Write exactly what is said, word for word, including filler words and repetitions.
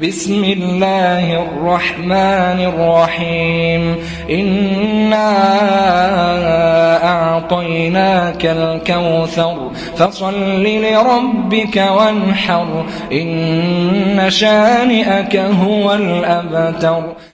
بسم الله الرحمن الرحيم إنا أعطيناك الكوثر فصل لربك وانحر إن شانئك هو الأبتر.